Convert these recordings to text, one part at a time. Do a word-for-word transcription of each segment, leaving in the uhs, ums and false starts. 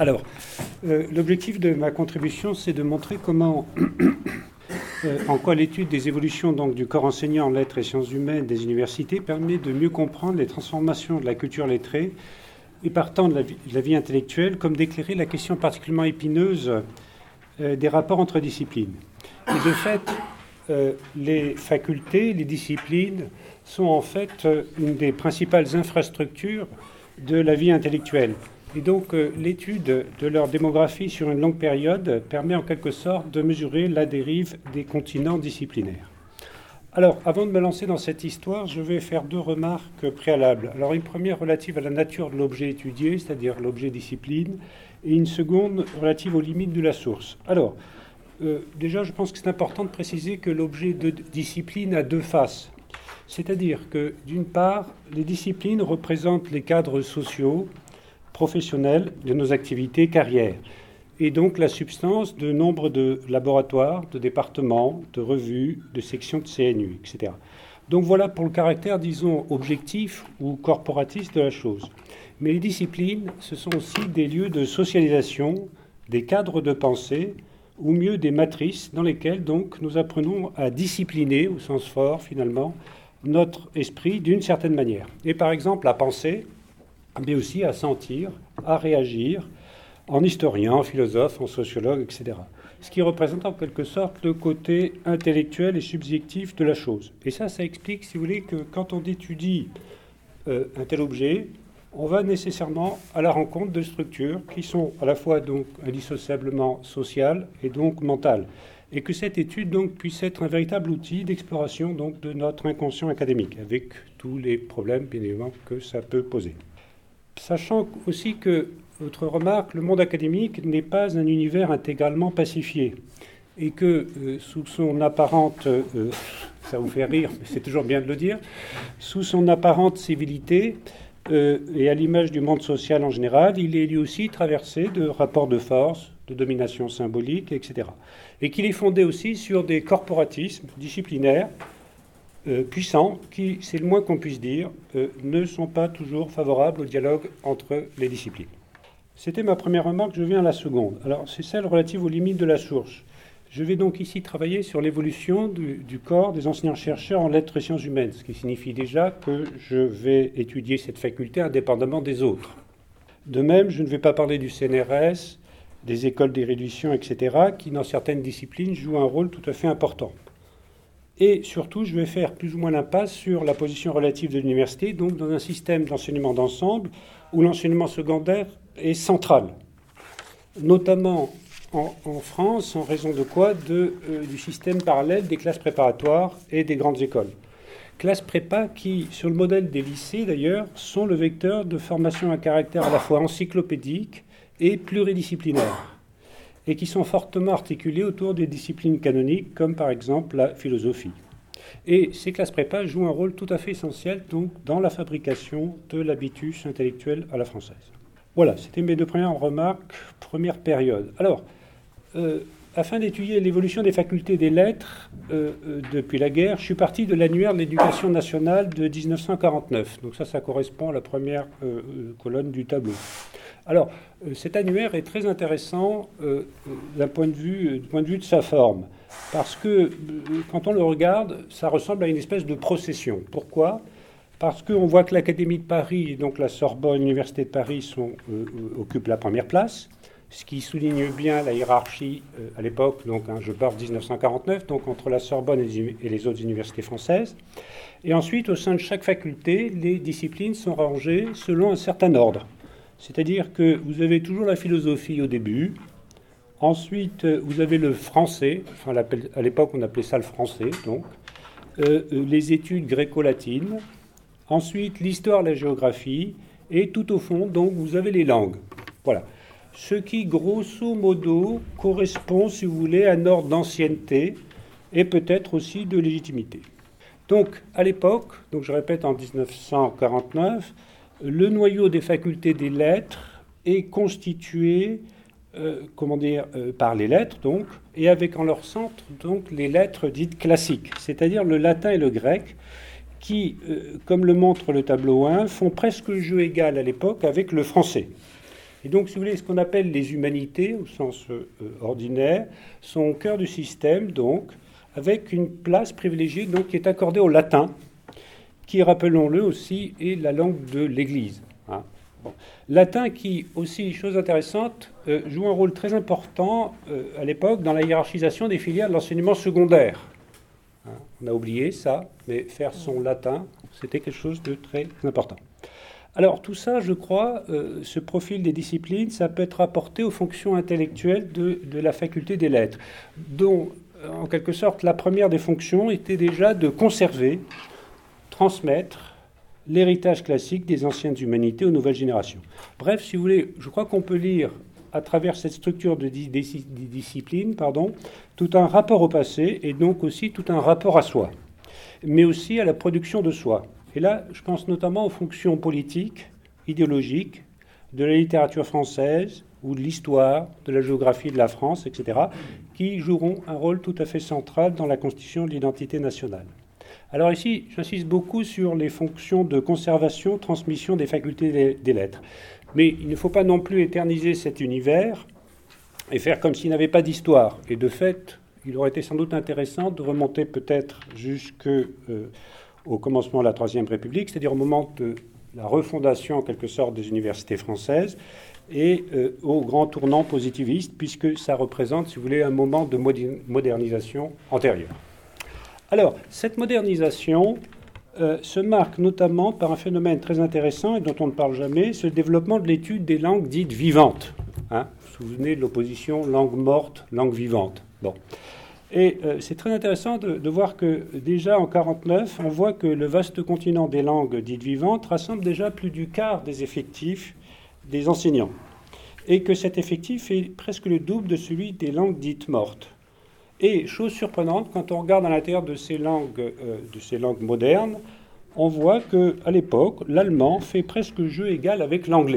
Alors, euh, l'objectif de ma contribution, c'est de montrer comment, euh, en quoi l'étude des évolutions donc, du corps enseignant en lettres et sciences humaines des universités permet de mieux comprendre les transformations de la culture lettrée et partant de la vie, de la vie intellectuelle, comme d'éclairer la question particulièrement épineuse euh, des rapports entre disciplines. Et de fait, euh, les facultés, les disciplines sont en fait euh, une des principales infrastructures de la vie intellectuelle. Et donc, euh, l'étude de leur démographie sur une longue période permet en quelque sorte de mesurer la dérive des continents disciplinaires. Alors, avant de me lancer dans cette histoire, je vais faire deux remarques préalables. Alors, une première relative à la nature de l'objet étudié, c'est-à-dire l'objet discipline, et une seconde relative aux limites de la source. Alors, euh, déjà, je pense que c'est important de préciser que l'objet de discipline a deux faces. C'est-à-dire que, d'une part, les disciplines représentent les cadres sociaux, professionnels de nos activités carrières, et donc la substance de nombre de laboratoires, de départements, de revues, de sections de C N U, et cetera. Donc voilà pour le caractère, disons, objectif ou corporatiste de la chose. Mais les disciplines, ce sont aussi des lieux de socialisation, des cadres de pensée, ou mieux des matrices dans lesquelles donc nous apprenons à discipliner, au sens fort finalement, notre esprit d'une certaine manière. Et par exemple à penser, mais aussi à sentir, à réagir, en historien, en philosophe, en sociologue, et cetera. Ce qui représente en quelque sorte le côté intellectuel et subjectif de la chose. Et ça, ça explique, si vous voulez, que quand on étudie euh, un tel objet, on va nécessairement à la rencontre de structures qui sont à la fois donc indissociablement sociales et donc mentales. Et que cette étude donc puisse être un véritable outil d'exploration donc de notre inconscient académique, avec tous les problèmes, bien évidemment, que ça peut poser. Sachant aussi que, autre remarque, le monde académique n'est pas un univers intégralement pacifié et que euh, sous son apparente, euh, ça vous fait rire, mais c'est toujours bien de le dire, sous son apparente civilité euh, et à l'image du monde social en général, il est lui aussi traversé de rapports de force, de domination symbolique, et cetera. Et qu'il est fondé aussi sur des corporatismes disciplinaires Euh, puissants, qui, c'est le moins qu'on puisse dire, euh, ne sont pas toujours favorables au dialogue entre les disciplines. C'était ma première remarque, je viens à la seconde. Alors, c'est celle relative aux limites de la source. Je vais donc ici travailler sur l'évolution du, du corps des enseignants-chercheurs en lettres et sciences humaines, ce qui signifie déjà que je vais étudier cette faculté indépendamment des autres. De même, je ne vais pas parler du C N R S, des écoles d'érudition, et cetera, qui, dans certaines disciplines, jouent un rôle tout à fait important. Et surtout, je vais faire plus ou moins l'impasse sur la position relative de l'université, donc dans un système d'enseignement d'ensemble où l'enseignement secondaire est central, notamment en, en France, en raison de quoi de, euh, du système parallèle des classes préparatoires et des grandes écoles. Classes prépa qui, sur le modèle des lycées d'ailleurs, sont le vecteur de formation à caractère à la fois encyclopédique et pluridisciplinaire, et qui sont fortement articulés autour des disciplines canoniques, comme par exemple la philosophie. Et ces classes prépa jouent un rôle tout à fait essentiel donc, dans la fabrication de l'habitus intellectuel à la française. Voilà, c'était mes deux premières remarques, première période. Alors, euh, afin d'étudier l'évolution des facultés des lettres euh, euh, depuis la guerre, je suis parti de l'annuaire de l'éducation nationale de dix-neuf cent quarante-neuf. Donc ça, ça correspond à la première euh, euh, colonne du tableau. Alors, euh, cet annuaire est très intéressant euh, d'un point de vue, euh, du point de vue de sa forme, parce que euh, quand on le regarde, ça ressemble à une espèce de procession. Pourquoi ? Parce qu'on voit que l'Académie de Paris et donc la Sorbonne, l'Université de Paris sont, euh, occupent la première place, ce qui souligne bien la hiérarchie euh, à l'époque, donc hein, je parle de dix-neuf cent quarante-neuf, donc entre la Sorbonne et les, et les autres universités françaises. Et ensuite, au sein de chaque faculté, les disciplines sont rangées selon un certain ordre. C'est-à-dire que vous avez toujours la philosophie au début, ensuite vous avez le français, enfin à l'époque on appelait ça le français, donc, euh, les études gréco-latines, ensuite l'histoire, la géographie, et tout au fond, donc, vous avez les langues. Voilà. Ce qui, grosso modo, correspond, si vous voulez, à un ordre d'ancienneté et peut-être aussi de légitimité. Donc, à l'époque, donc je répète en dix-neuf cent quarante-neuf, le noyau des facultés des lettres est constitué euh, comment dire, euh, par les lettres, donc, et avec en leur centre donc, les lettres dites classiques, c'est-à-dire le latin et le grec, qui, euh, comme le montre le tableau un, font presque jeu égal à l'époque avec le français. Et donc, si vous voulez, ce qu'on appelle les humanités, au sens euh, ordinaire, sont au cœur du système, donc, avec une place privilégiée donc, qui est accordée au latin, qui, rappelons-le aussi, est la langue de l'Église. Hein. Bon. Latin qui, aussi, chose intéressante, euh, joue un rôle très important euh, à l'époque dans la hiérarchisation des filières de l'enseignement secondaire. Hein. On a oublié ça, mais faire son latin, c'était quelque chose de très important. Alors tout ça, je crois, euh, ce profil des disciplines, ça peut être rapporté aux fonctions intellectuelles de, de la faculté des lettres, dont, en quelque sorte, la première des fonctions était déjà de conserver, transmettre l'héritage classique des anciennes humanités aux nouvelles générations. Bref, si vous voulez, je crois qu'on peut lire à travers cette structure de di- di- discipline, pardon, tout un rapport au passé et donc aussi tout un rapport à soi, mais aussi à la production de soi. Et là, je pense notamment aux fonctions politiques, idéologiques, de la littérature française ou de l'histoire, de la géographie de la France, et cetera, qui joueront un rôle tout à fait central dans la constitution de l'identité nationale. Alors ici, j'insiste beaucoup sur les fonctions de conservation, transmission des facultés des, des lettres. Mais il ne faut pas non plus éterniser cet univers et faire comme s'il n'avait pas d'histoire. Et de fait, il aurait été sans doute intéressant de remonter peut-être jusqu'au euh, commencement de la Troisième République, c'est-à-dire au moment de la refondation en quelque sorte des universités françaises et euh, au grand tournant positiviste, puisque ça représente, si vous voulez, un moment de modernisation antérieure. Alors, cette modernisation euh, se marque notamment par un phénomène très intéressant et dont on ne parle jamais, c'est le développement de l'étude des langues dites vivantes. Hein, vous vous souvenez de l'opposition langue morte, langue vivante. Bon. Et euh, c'est très intéressant de, de voir que déjà en mille neuf cent quarante-neuf, on voit que le vaste continent des langues dites vivantes rassemble déjà plus du quart des effectifs des enseignants. Et que cet effectif est presque le double de celui des langues dites mortes. Et, chose surprenante, quand on regarde à l'intérieur de ces langues, euh, de ces langues modernes, on voit qu'à l'époque, l'allemand fait presque jeu égal avec l'anglais.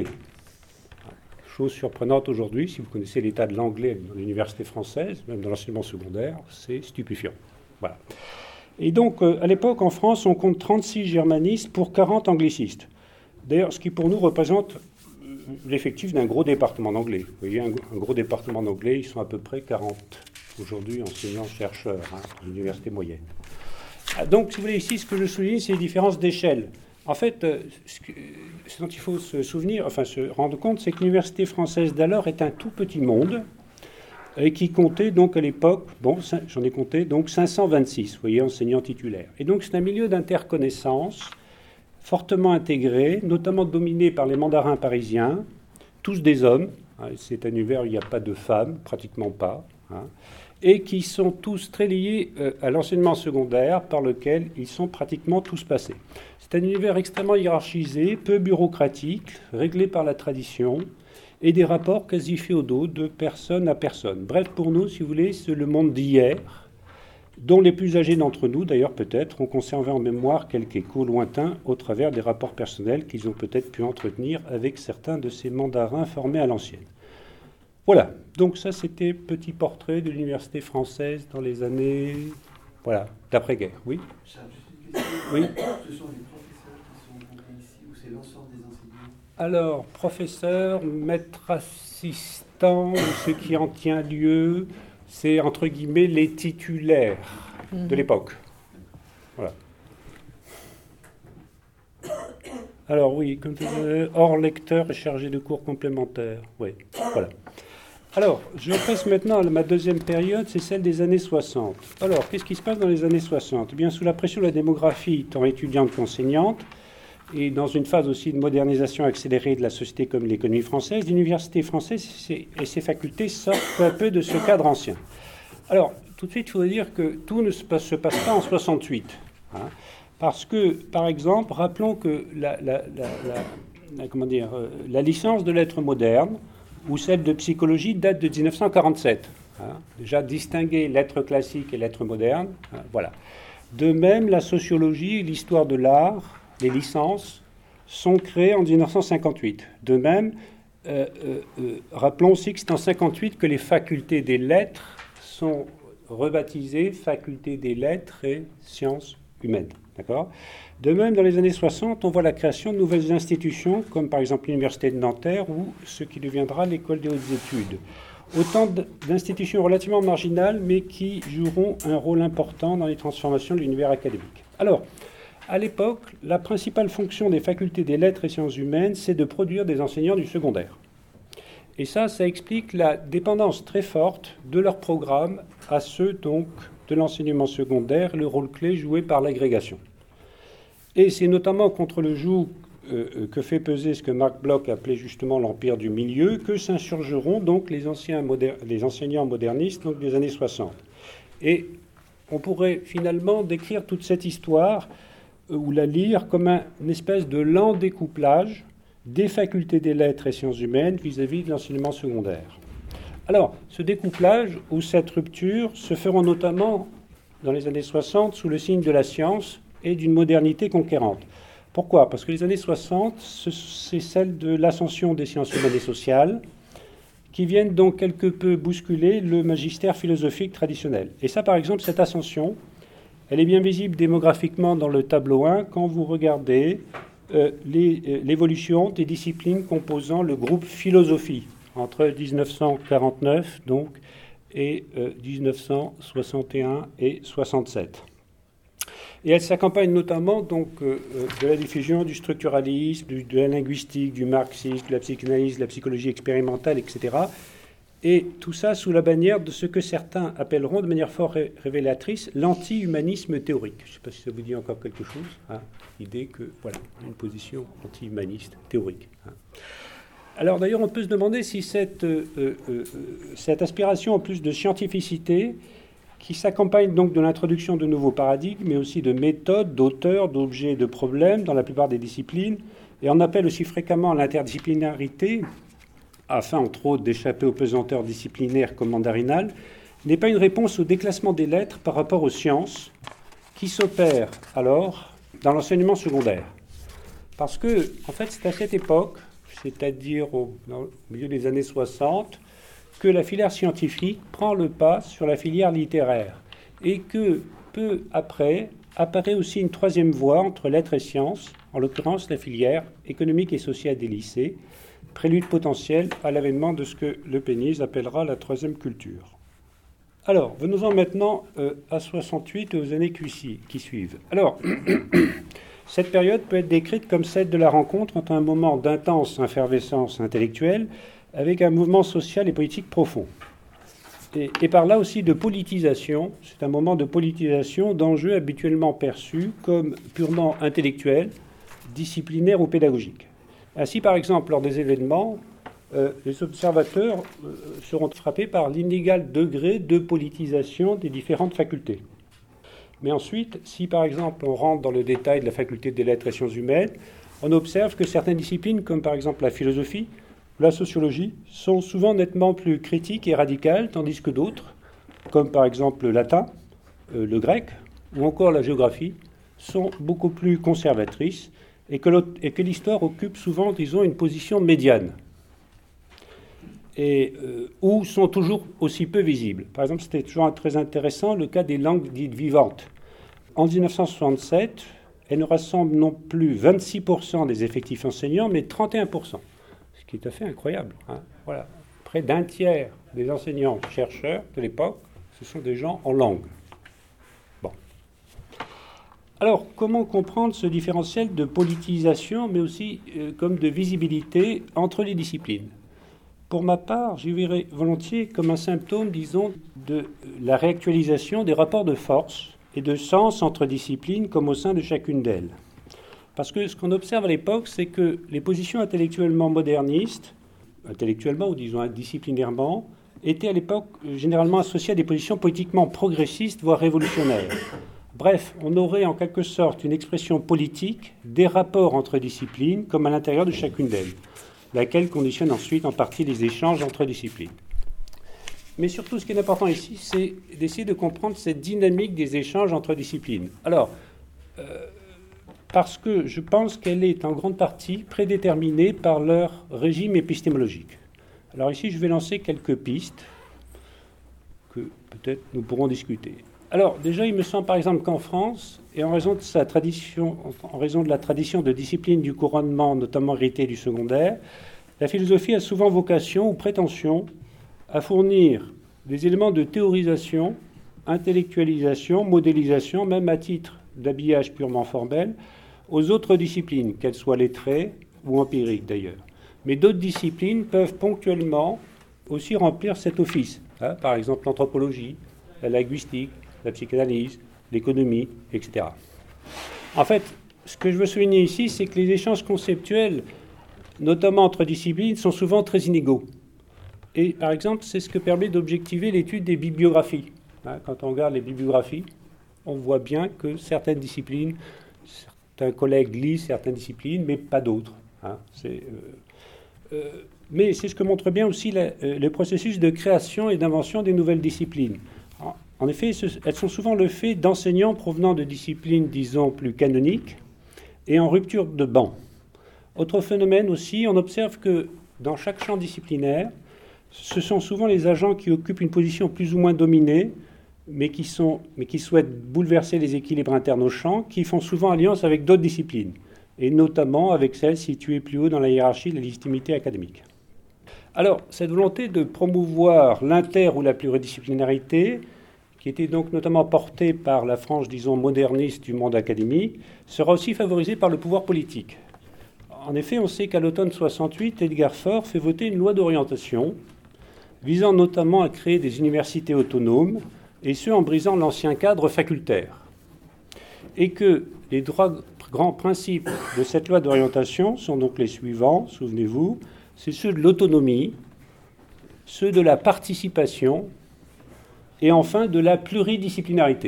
Chose surprenante aujourd'hui, si vous connaissez l'état de l'anglais dans l'université française, même dans l'enseignement secondaire, c'est stupéfiant. Voilà. Et donc, euh, à l'époque, en France, on compte trente-six germanistes pour quarante anglicistes. D'ailleurs, ce qui pour nous représente l'effectif d'un gros département d'anglais. Vous voyez, un, un gros département d'anglais, ils sont à peu près quarante. Aujourd'hui, enseignants-chercheurs, hein, à l'université moyenne. Donc, si vous voulez, ici, ce que je souligne, c'est les différences d'échelle. En fait, euh, ce, que, ce dont il faut se souvenir, enfin se rendre compte, c'est que l'université française d'alors est un tout petit monde et qui comptait donc à l'époque, bon, j'en ai compté, donc cinq cent vingt-six, vous voyez, enseignants titulaires. Et donc, c'est un milieu d'interconnaissance fortement intégré, notamment dominé par les mandarins parisiens, tous des hommes. Hein, c'est un univers où il n'y a pas de femmes, pratiquement pas. Hein, et qui sont tous très liés euh, à l'enseignement secondaire par lequel ils sont pratiquement tous passés. C'est un univers extrêmement hiérarchisé, peu bureaucratique, réglé par la tradition, et des rapports quasi féodaux de personne à personne. Bref, pour nous, si vous voulez, c'est le monde d'hier, dont les plus âgés d'entre nous, d'ailleurs peut-être, ont conservé en mémoire quelques échos lointains au travers des rapports personnels qu'ils ont peut-être pu entretenir avec certains de ces mandarins formés à l'ancienne. Voilà, donc ça c'était petit portrait de l'université française dans les années, voilà, d'après-guerre, oui. Oui. Ce sont les professeurs qui sont compris ici ou c'est l'ensemble des enseignants? Alors, professeurs, maîtres assistants, ce qui en tient lieu, c'est entre guillemets les titulaires mmh. de l'époque. Voilà. Alors oui, comme tu disais, hors lecteur et chargé de cours complémentaires, oui, voilà. Alors, je passe maintenant à ma deuxième période, c'est celle des années soixante. Alors, qu'est-ce qui se passe dans les années soixante? Eh bien, sous la pression de la démographie, tant étudiante qu'enseignante, et dans une phase aussi de modernisation accélérée de la société comme l'économie française, l'université française et ses facultés sortent peu à peu de ce cadre ancien. Alors, tout de suite, il faut dire que tout ne se passe, se passe pas en soixante-huit. Hein, parce que, par exemple, rappelons que la, la, la, la, la, comment dire, la licence de lettres modernes, ou celle de psychologie date de dix-neuf cent quarante-sept. Hein, déjà distinguer lettres classiques et lettres modernes. Hein, voilà. De même, la sociologie et l'histoire de l'art, les licences, sont créées en dix-neuf cent cinquante-huit. De même, euh, euh, euh, rappelons aussi que c'est en cinquante-huit que les facultés des lettres sont rebaptisées facultés des lettres et sciences humaines. D'accord ? De même, dans les années soixante, on voit la création de nouvelles institutions, comme par exemple l'Université de Nanterre ou ce qui deviendra l'École des hautes études. Autant d'institutions relativement marginales, mais qui joueront un rôle important dans les transformations de l'univers académique. Alors, à l'époque, la principale fonction des facultés des lettres et sciences humaines, c'est de produire des enseignants du secondaire. Et ça, ça explique la dépendance très forte de leurs programmes à ceux donc de l'enseignement secondaire, le rôle clé joué par l'agrégation. Et c'est notamment contre le joug euh, que fait peser ce que Marc Bloch appelait justement l'empire du milieu que s'insurgeront donc les, anciens moder- les enseignants modernistes donc des années soixante. Et on pourrait finalement décrire toute cette histoire euh, ou la lire comme un, une espèce de lent découplage des facultés des lettres et sciences humaines vis-à-vis de l'enseignement secondaire. Alors, ce découplage ou cette rupture se feront notamment dans les années soixante sous le signe de la science et d'une modernité conquérante. Pourquoi ? Parce que les années soixante, c'est celle de l'ascension des sciences humaines et sociales, qui viennent donc quelque peu bousculer le magistère philosophique traditionnel. Et ça, par exemple, cette ascension, elle est bien visible démographiquement dans le tableau un quand vous regardez euh, les, euh, l'évolution des disciplines composant le groupe philosophie entre dix-neuf cent quarante-neuf donc, et euh, dix-neuf cent soixante et un et soixante-sept. Et elle s'accompagne notamment donc, euh, de la diffusion du structuralisme, du, de la linguistique, du marxisme, de la psychanalyse, de la psychologie expérimentale, et cetera. Et tout ça sous la bannière de ce que certains appelleront de manière fort ré- révélatrice l'anti-humanisme théorique. Je ne sais pas si ça vous dit encore quelque chose. Hein, l'idée que, voilà, une position anti-humaniste théorique. Hein. Alors d'ailleurs, on peut se demander si cette, euh, euh, cette aspiration, en plus de scientificité, qui s'accompagne donc de l'introduction de nouveaux paradigmes, mais aussi de méthodes, d'auteurs, d'objets, de problèmes dans la plupart des disciplines, et on appelle aussi fréquemment à l'interdisciplinarité, afin entre autres d'échapper aux pesanteurs disciplinaires comme mandarinales, n'est pas une réponse au déclassement des lettres par rapport aux sciences qui s'opère alors dans l'enseignement secondaire. Parce que, en fait, c'est à cette époque, c'est-à-dire au, au milieu des années soixante, que la filière scientifique prend le pas sur la filière littéraire et que, peu après, apparaît aussi une troisième voie entre lettres et sciences, en l'occurrence la filière économique et sociale des lycées, prélude potentiel à l'avènement de ce que Le Pénise appellera la troisième culture. Alors, venons-en maintenant euh, à soixante-huit et aux années qui, qui suivent. Alors, cette période peut être décrite comme celle de la rencontre entre un moment d'intense effervescence intellectuelle avec un mouvement social et politique profond. Et, et par là aussi de politisation, c'est un moment de politisation d'enjeux habituellement perçus comme purement intellectuels, disciplinaires ou pédagogiques. Ainsi, par exemple, lors des événements, euh, les observateurs euh, seront frappés par l'inégal degré de politisation des différentes facultés. Mais ensuite, si par exemple on rentre dans le détail de la faculté des lettres et sciences humaines, on observe que certaines disciplines, comme par exemple la philosophie, la sociologie, sont souvent nettement plus critiques et radicales, tandis que d'autres, comme par exemple le latin, euh, le grec, ou encore la géographie, sont beaucoup plus conservatrices et que, et que l'histoire occupe souvent, disons, une position médiane, et euh, ou sont toujours aussi peu visibles. Par exemple, c'était toujours très intéressant le cas des langues dites vivantes. En dix-neuf cent soixante-sept, elles ne rassemblent non plus vingt-six pour cent des effectifs enseignants, mais trente et un pour cent. Ce qui est tout à fait incroyable. Hein. Voilà. Près d'un tiers des enseignants-chercheurs de l'époque, ce sont des gens en langue. Bon. Alors, comment comprendre ce différentiel de politisation, mais aussi euh, comme de visibilité entre les disciplines ? Pour ma part, j'y verrais volontiers comme un symptôme, disons, de la réactualisation des rapports de force et de sens entre disciplines comme au sein de chacune d'elles. Parce que ce qu'on observe à l'époque, c'est que les positions intellectuellement modernistes, intellectuellement ou disons disciplinairement, étaient à l'époque généralement associées à des positions politiquement progressistes, voire révolutionnaires. Bref, on aurait en quelque sorte une expression politique des rapports entre disciplines comme à l'intérieur de chacune d'elles, laquelle conditionne ensuite en partie les échanges entre disciplines. Mais surtout, ce qui est important ici, c'est d'essayer de comprendre cette dynamique des échanges entre disciplines. Alors, euh, parce que je pense qu'elle est en grande partie prédéterminée par leur régime épistémologique. Alors ici, je vais lancer quelques pistes que peut-être nous pourrons discuter. Alors, déjà, il me semble par exemple qu'en France, et en raison de sa tradition, en raison de la tradition de discipline du couronnement, notamment héritée du secondaire, la philosophie a souvent vocation ou prétention à fournir des éléments de théorisation, intellectualisation, modélisation, même à titre d'habillage purement formel, aux autres disciplines, qu'elles soient lettrées ou empiriques d'ailleurs. Mais d'autres disciplines peuvent ponctuellement aussi remplir cet office. Hein, par exemple l'anthropologie, la linguistique, la psychanalyse, l'économie, et cetera. En fait, ce que je veux souligner ici, c'est que les échanges conceptuels, notamment entre disciplines, sont souvent très inégaux. Et par exemple, c'est ce que permet d'objectiver l'étude des bibliographies. Hein, quand on regarde les bibliographies, on voit bien que certaines disciplines, certains collègues lisent certaines disciplines, mais pas d'autres. Hein, c'est, euh, euh, mais c'est ce que montre bien aussi la, euh, le processus de création et d'invention des nouvelles disciplines. En, en effet, ce, elles sont souvent le fait d'enseignants provenant de disciplines, disons, plus canoniques et en rupture de banc. Autre phénomène aussi, on observe que dans chaque champ disciplinaire, ce sont souvent les agents qui occupent une position plus ou moins dominée, mais qui, sont, mais qui souhaitent bouleverser les équilibres internes au champ, qui font souvent alliance avec d'autres disciplines, et notamment avec celles situées plus haut dans la hiérarchie de la légitimité académique. Alors, cette volonté de promouvoir l'inter ou la pluridisciplinarité, qui était donc notamment portée par la frange, disons, moderniste du monde académique, sera aussi favorisée par le pouvoir politique. En effet, on sait qu'à l'automne soixante-huit, Edgar Faure fait voter une loi d'orientation visant notamment à créer des universités autonomes, et ce en brisant l'ancien cadre facultaire. Et que les trois grands principes de cette loi d'orientation sont donc les suivants, souvenez-vous, c'est ceux de l'autonomie, ceux de la participation, et enfin de la pluridisciplinarité.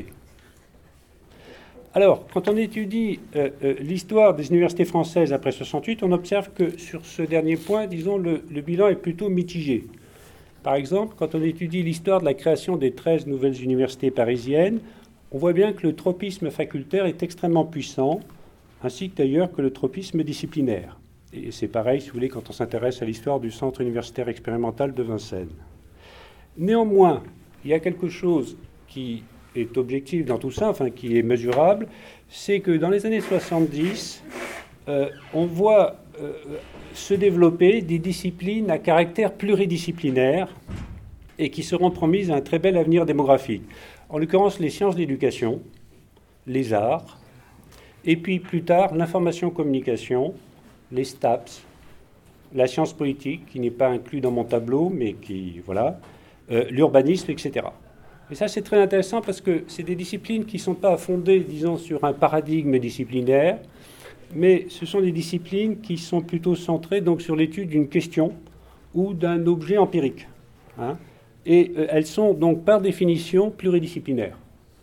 Alors, quand on étudie euh, euh, l'histoire des universités françaises après soixante-huit, on observe que sur ce dernier point, disons, le, le bilan est plutôt mitigé. Par exemple, quand on étudie l'histoire de la création des treize nouvelles universités parisiennes, on voit bien que le tropisme facultaire est extrêmement puissant, ainsi que d'ailleurs que le tropisme disciplinaire. Et c'est pareil, si vous voulez, quand on s'intéresse à l'histoire du Centre universitaire expérimental de Vincennes. Néanmoins, il y a quelque chose qui est objectif dans tout ça, enfin qui est mesurable, c'est que dans les années soixante-dix, euh, on voit euh, se développer des disciplines à caractère pluridisciplinaire et qui seront promises à un très bel avenir démographique. En l'occurrence, les sciences de l'éducation, les arts, et puis plus tard, l'information-communication, les S T A P S, la science politique, qui n'est pas inclus dans mon tableau, mais qui, voilà, euh, l'urbanisme, et cetera. Et ça, c'est très intéressant parce que c'est des disciplines qui ne sont pas fondées, disons, sur un paradigme disciplinaire, mais ce sont des disciplines qui sont plutôt centrées donc, sur l'étude d'une question ou d'un objet empirique. Hein, et euh, elles sont donc par définition pluridisciplinaires.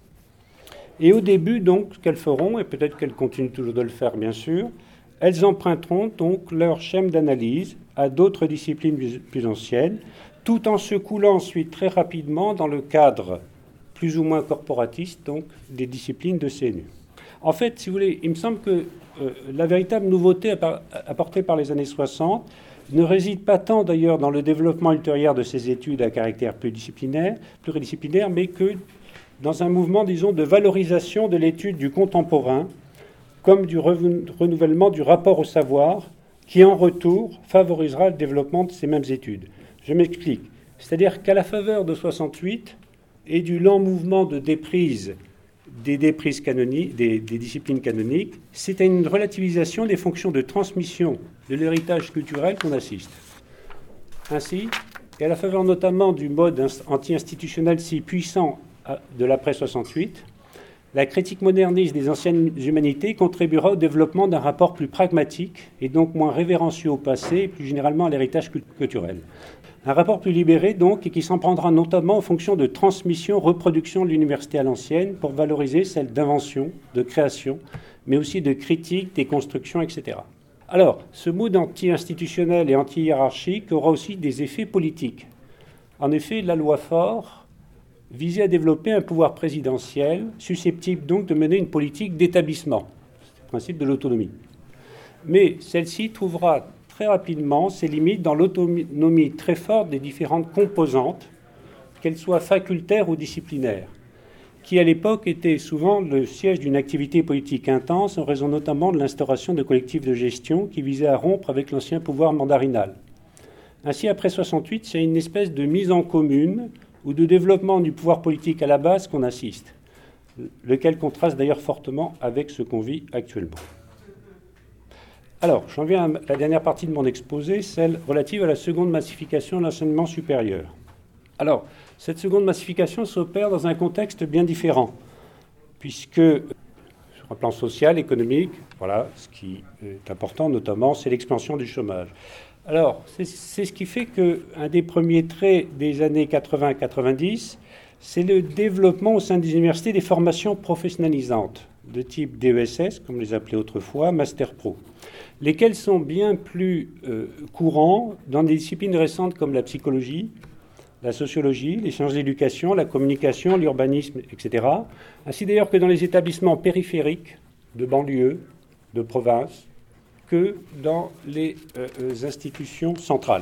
Et au début, donc, ce qu'elles feront, et peut-être qu'elles continuent toujours de le faire, bien sûr, elles emprunteront donc leur schème d'analyse à d'autres disciplines plus anciennes, tout en se coulant ensuite très rapidement dans le cadre plus ou moins corporatiste donc, des disciplines de C N U. En fait, si vous voulez, il me semble que euh, la véritable nouveauté apportée par les années soixante ne réside pas tant d'ailleurs dans le développement ultérieur de ces études à caractère pluridisciplinaire, pluridisciplinaire, mais que dans un mouvement, disons, de valorisation de l'étude du contemporain, comme du renouvellement du rapport au savoir, qui en retour favorisera le développement de ces mêmes études. Je m'explique. C'est-à-dire qu'à la faveur de soixante-huit et du lent mouvement de déprise des, déprises canoniques, des, des disciplines canoniques, c'est à une relativisation des fonctions de transmission de l'héritage culturel qu'on assiste. Ainsi, et à la faveur notamment du mode anti-institutionnel si puissant de l'après soixante-huit, la critique moderniste des anciennes humanités contribuera au développement d'un rapport plus pragmatique et donc moins révérencieux au passé et plus généralement à l'héritage culturel. Un rapport plus libéré, donc, et qui s'en prendra notamment aux fonctions de transmission, reproduction de l'université à l'ancienne pour valoriser celle d'invention, de création, mais aussi de critique, des constructions, et cetera. Alors, ce mood anti-institutionnel et anti-hiérarchique aura aussi des effets politiques. En effet, la loi Faure visait à développer un pouvoir présidentiel susceptible donc de mener une politique d'établissement. C'est le principe de l'autonomie. Mais celle-ci trouvera très rapidement ses limites dans l'autonomie très forte des différentes composantes, qu'elles soient facultaires ou disciplinaires. qui à l'époque était souvent le siège d'une activité politique intense en raison notamment de l'instauration de collectifs de gestion qui visaient à rompre avec l'ancien pouvoir mandarinal. Ainsi, après soixante-huit, c'est une espèce de mise en commune ou de développement du pouvoir politique à la base qu'on assiste, lequel contraste d'ailleurs fortement avec ce qu'on vit actuellement. Alors, j'en viens à la dernière partie de mon exposé, celle relative à la seconde massification de l'enseignement supérieur. Alors, cette seconde massification s'opère dans un contexte bien différent, puisque, sur un plan social, économique, voilà, ce qui est important notamment, c'est l'expansion du chômage. Alors, c'est, c'est ce qui fait qu'un des premiers traits des années quatre-vingts quatre-vingt-dix, c'est le développement au sein des universités des formations professionnalisantes, de type D E S S, comme on les appelait autrefois, Master Pro, lesquels sont bien plus euh, courants dans des disciplines récentes comme la psychologie, la sociologie, les sciences de l'éducation, la communication, l'urbanisme, et cetera. Ainsi d'ailleurs que dans les établissements périphériques de banlieue, de province, que dans les euh, institutions centrales.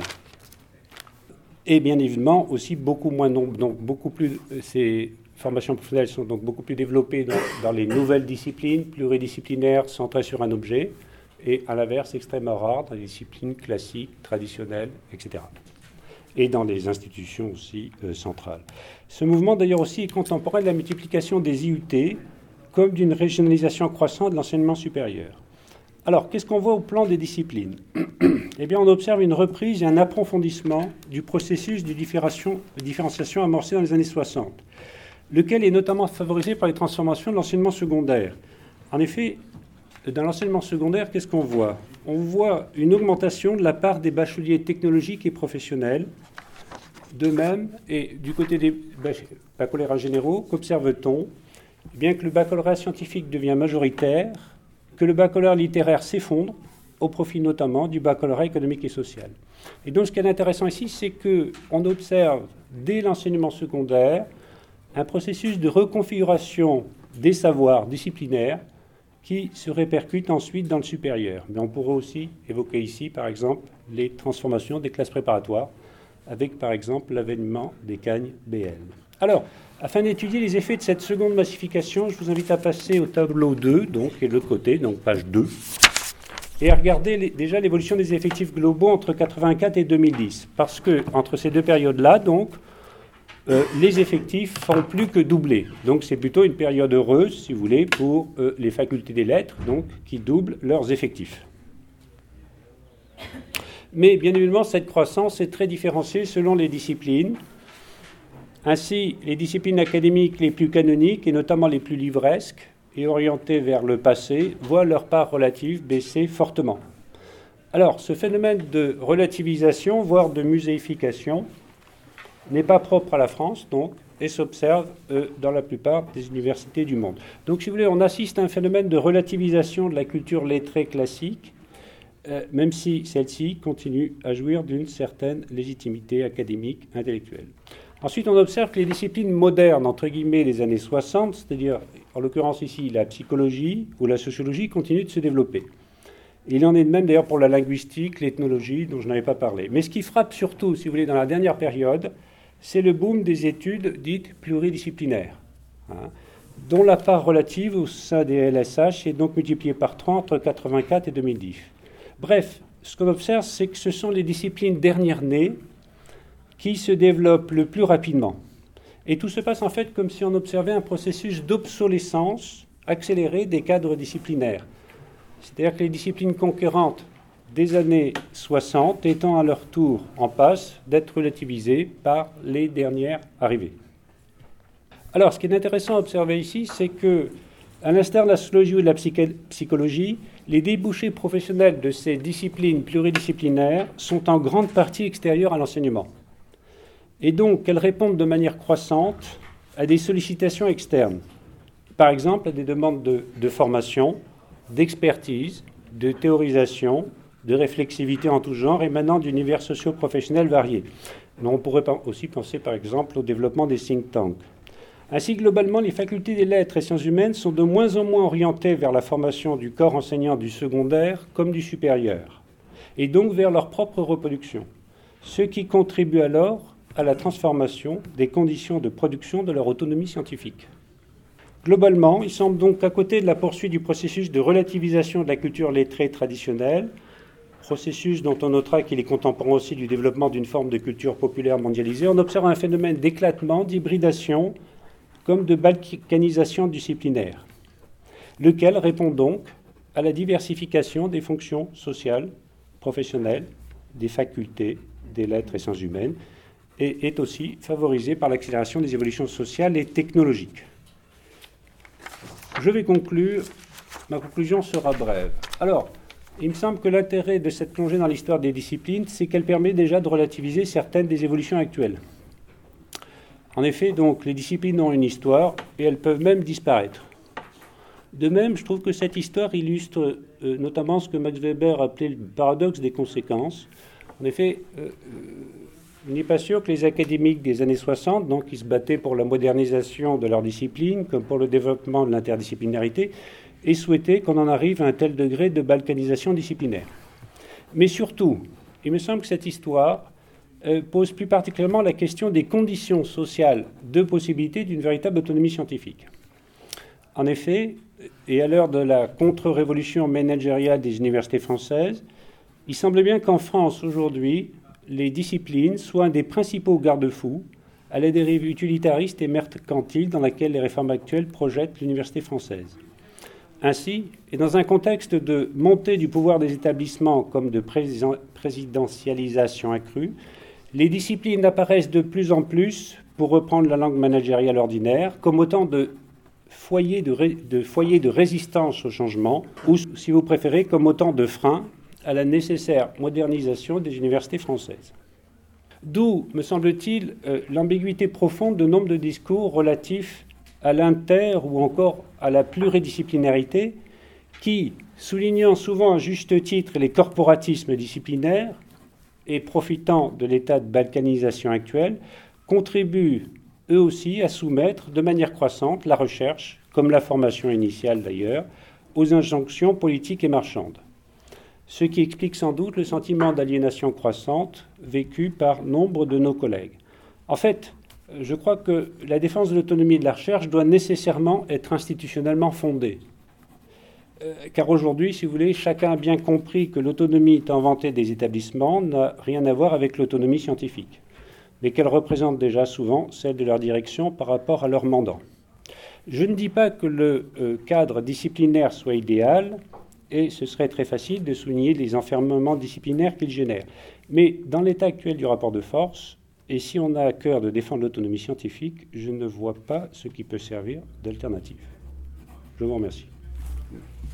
Et bien évidemment aussi beaucoup moins nombreux, donc beaucoup plus, ces formations professionnelles sont donc beaucoup plus développées dans, dans les nouvelles disciplines pluridisciplinaires centrées sur un objet, et à l'inverse extrêmement rares dans les disciplines classiques, traditionnelles, et cetera. Et dans les institutions aussi euh, centrales. Ce mouvement d'ailleurs aussi est contemporain de la multiplication des I U T comme d'une régionalisation croissante de l'enseignement supérieur. Alors, qu'est-ce qu'on voit au plan des disciplines ? Eh bien, on observe une reprise et un approfondissement du processus de différenciation amorcé dans les années soixante, lequel est notamment favorisé par les transformations de l'enseignement secondaire. En effet, dans l'enseignement secondaire, qu'est-ce qu'on voit ? On voit une augmentation de la part des bacheliers technologiques et professionnels. De même, et du côté des baccalauréats généraux, qu'observe-t-on ? Bien que le baccalauréat scientifique devient majoritaire, que le baccalauréat littéraire s'effondre, au profit notamment du baccalauréat économique et social. Et donc, ce qui est intéressant ici, c'est qu'on observe, dès l'enseignement secondaire, un processus de reconfiguration des savoirs disciplinaires qui se répercute ensuite dans le supérieur. Mais on pourrait aussi évoquer ici, par exemple, les transformations des classes préparatoires, avec, par exemple, l'avènement des cagnes B L. Alors, afin d'étudier les effets de cette seconde massification, je vous invite à passer au tableau deux, donc, qui est de l'autre côté, donc page deux, et à regarder les, déjà l'évolution des effectifs globaux entre quatre-vingt-quatre et deux mille dix. Parce que entre ces deux périodes-là, donc, euh, les effectifs font plus que doubler. Donc, c'est plutôt une période heureuse, si vous voulez, pour euh, les facultés des lettres, donc, qui doublent leurs effectifs. Mais, bien évidemment, cette croissance est très différenciée selon les disciplines. Ainsi, les disciplines académiques les plus canoniques, et notamment les plus livresques, et orientées vers le passé, voient leur part relative baisser fortement. Alors, ce phénomène de relativisation, voire de muséification, n'est pas propre à la France, donc, et s'observe euh, dans la plupart des universités du monde. Donc, si vous voulez, on assiste à un phénomène de relativisation de la culture lettrée classique, euh, même si celle-ci continue à jouir d'une certaine légitimité académique, intellectuelle. Ensuite, on observe que les disciplines modernes, entre guillemets, des années soixante, c'est-à-dire, en l'occurrence ici, la psychologie ou la sociologie, continuent de se développer. Il en est de même d'ailleurs pour la linguistique, l'ethnologie, dont je n'avais pas parlé. Mais ce qui frappe surtout, si vous voulez, dans la dernière période, c'est le boom des études dites pluridisciplinaires, hein, dont la part relative au sein des L S H est donc multipliée par trois entre quatre-vingt-quatre et deux mille dix. Bref, ce qu'on observe, c'est que ce sont les disciplines dernières nées qui se développent le plus rapidement. Et tout se passe en fait comme si on observait un processus d'obsolescence accélérée des cadres disciplinaires. C'est-à-dire que les disciplines conquérantes des années soixante étant à leur tour en passe d'être relativisées par les dernières arrivées. Alors, ce qui est intéressant à observer ici, c'est que, à l'instar de la sociologie ou de la psychologie, les débouchés professionnels de ces disciplines pluridisciplinaires sont en grande partie extérieurs à l'enseignement. Et donc, elles répondent de manière croissante à des sollicitations externes. Par exemple, à des demandes de, de formation, d'expertise, de théorisation, de réflexivité en tout genre, émanant d'univers socio-professionnels variés. Mais on pourrait aussi penser, par exemple, au développement des think tanks. Ainsi, globalement, les facultés des lettres et sciences humaines sont de moins en moins orientées vers la formation du corps enseignant du secondaire comme du supérieur, et donc vers leur propre reproduction, ce qui contribue alors à la transformation des conditions de production de leur autonomie scientifique. Globalement, il semble donc qu'à côté de la poursuite du processus de relativisation de la culture lettrée traditionnelle, processus dont on notera qu'il est contemporain aussi du développement d'une forme de culture populaire mondialisée, on observe un phénomène d'éclatement, d'hybridation, comme de balkanisation disciplinaire, lequel répond donc à la diversification des fonctions sociales, professionnelles, des facultés, des lettres et sciences humaines, et est aussi favorisé par l'accélération des évolutions sociales et technologiques. Je vais conclure, ma conclusion sera brève. Alors, il me semble que l'intérêt de cette plongée dans l'histoire des disciplines, c'est qu'elle permet déjà de relativiser certaines des évolutions actuelles. En effet, donc, les disciplines ont une histoire et elles peuvent même disparaître. De même, je trouve que cette histoire illustre euh, notamment ce que Max Weber appelait le paradoxe des conséquences. En effet, euh, il n'est pas sûr que les académiques des années soixante, donc, qui se battaient pour la modernisation de leur discipline, comme pour le développement de l'interdisciplinarité, aient souhaité qu'on en arrive à un tel degré de balkanisation disciplinaire. Mais surtout, il me semble que cette histoire euh, pose plus particulièrement la question des conditions sociales de possibilité d'une véritable autonomie scientifique. En effet, et à l'heure de la contre-révolution managériale des universités françaises, il semble bien qu'en France, aujourd'hui, les disciplines soient un des principaux garde-fous à la dérive utilitariste et mercantile dans laquelle les réformes actuelles projettent l'université française. Ainsi, et dans un contexte de montée du pouvoir des établissements comme de présidentialisation accrue, les disciplines apparaissent de plus en plus, pour reprendre la langue managériale ordinaire, comme autant de foyers de, ré, de, foyer de résistance au changement, ou, si vous préférez, comme autant de freins à la nécessaire modernisation des universités françaises. D'où, me semble-t-il, euh, l'ambiguïté profonde de nombre de discours relatifs à l'inter ou encore à la pluridisciplinarité qui, soulignant souvent à juste titre les corporatismes disciplinaires et profitant de l'état de balkanisation actuel, contribuent eux aussi à soumettre de manière croissante la recherche, comme la formation initiale d'ailleurs, aux injonctions politiques et marchandes. Ce qui explique sans doute le sentiment d'aliénation croissante vécu par nombre de nos collègues. En fait, je crois que la défense de l'autonomie de la recherche doit nécessairement être institutionnellement fondée. Euh, car aujourd'hui, si vous voulez, chacun a bien compris que l'autonomie tant vantée des établissements n'a rien à voir avec l'autonomie scientifique, mais qu'elle représente déjà souvent celle de leur direction par rapport à leur mandat. Je ne dis pas que le euh, cadre disciplinaire soit idéal, et ce serait très facile de souligner les enfermements disciplinaires qu'il génère. Mais dans l'état actuel du rapport de force, et si on a à cœur de défendre l'autonomie scientifique, je ne vois pas ce qui peut servir d'alternative. Je vous remercie.